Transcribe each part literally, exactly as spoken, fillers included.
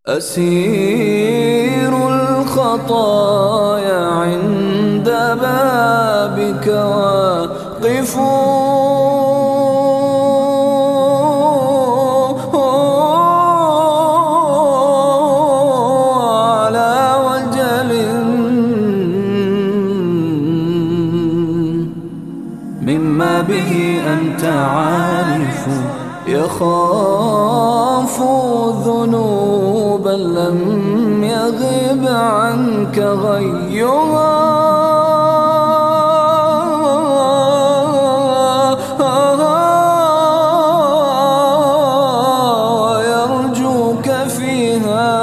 أسير الخطايا عند بابك واقف على وجل مما به أنت عارف، يخاف ذنوبا لم يغب عنك غيها، ويرجوك فيها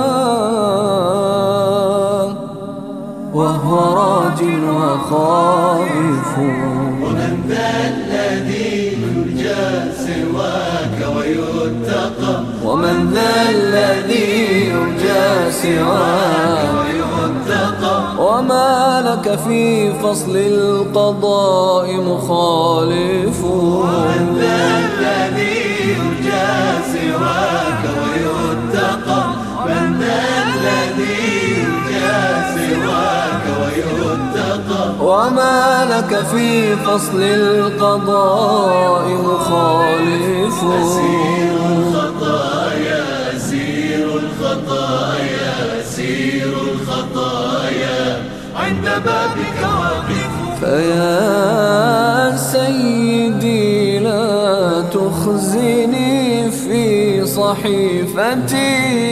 وهو راج وخائف. ومن ذا الذي يرجى سواك ويتقى، ومن ذا الذي يرجى سواك ويتقى، وما لك في فصل القضاء مخالف. ومن ذا الذي يرجى سواك ويتقى، من ذا الذي يرجى سواك ويتقى، وما لك في فصل القضاء مخالف. أسير الخطايا أسير الخطايا أسير الخطايا عند بابك واقف. فيا سيدي لا تخزني في صحيفتي،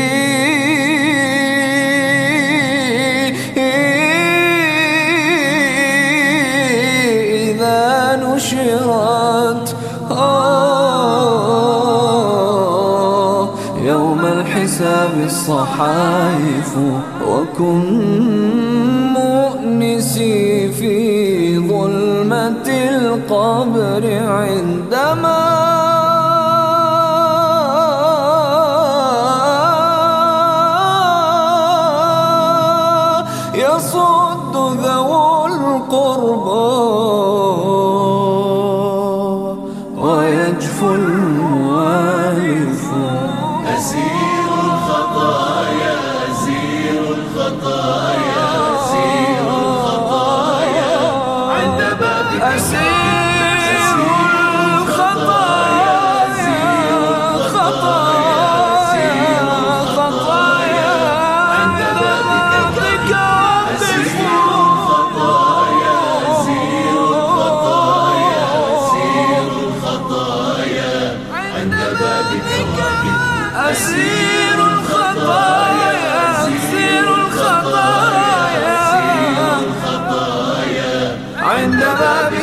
إذا نشرت يوم الحساب الصحائف. وكن مؤنسي في ظلمة القبر عندما يصد ذو القربى ويجفو الموالف. أسير الخطايا أسير الخطايا أسير الخطايا عند بابك. أسير الخطايا أسير الخطايا عند بابك. أسير الخطايا أسير الخطايا أسير الخطايا عند بابك. أسير الخطايا أسير الخطايا عند بابك.